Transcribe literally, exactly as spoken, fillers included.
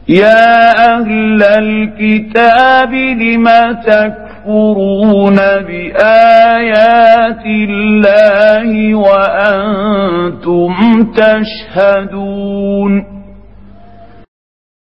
يا أهل الكتاب لم تكفرون بآيات الله وأنتم تشهدون